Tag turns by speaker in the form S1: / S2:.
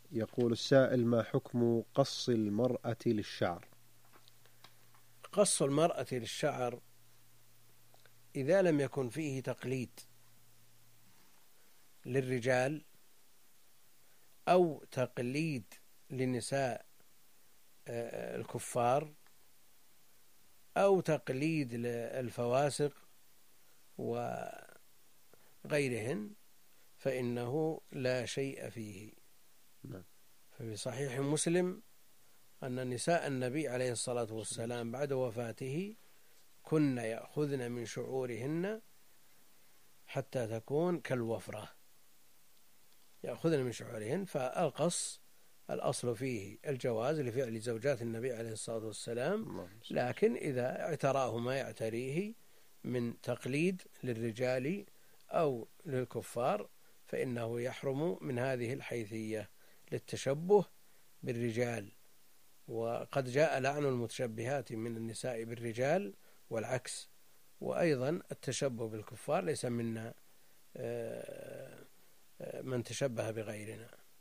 S1: يقول السائل: ما حكم قص المرأة للشعر؟
S2: قص المرأة للشعر إذا لم يكن فيه تقليد للرجال أو تقليد لنساء الكفار أو تقليد للفواسق وغيرهن فإنه لا شيء فيه. ففي صحيح مسلم أن نساء النبي عليه الصلاة والسلام بعد وفاته كن يأخذن من شعورهن حتى تكون كالوفرة، يأخذن من شعورهن. فالقص الأصل فيه الجواز لفعل زوجات النبي عليه الصلاة والسلام، لكن إذا اعتراه ما يعتريه من تقليد للرجال أو للكفار فإنه يحرم من هذه الحيثية للتشبه بالرجال. وقد جاء لعن المتشبهات من النساء بالرجال والعكس. وأيضا التشبه بالكفار ليس منا من تشبه بغيرنا.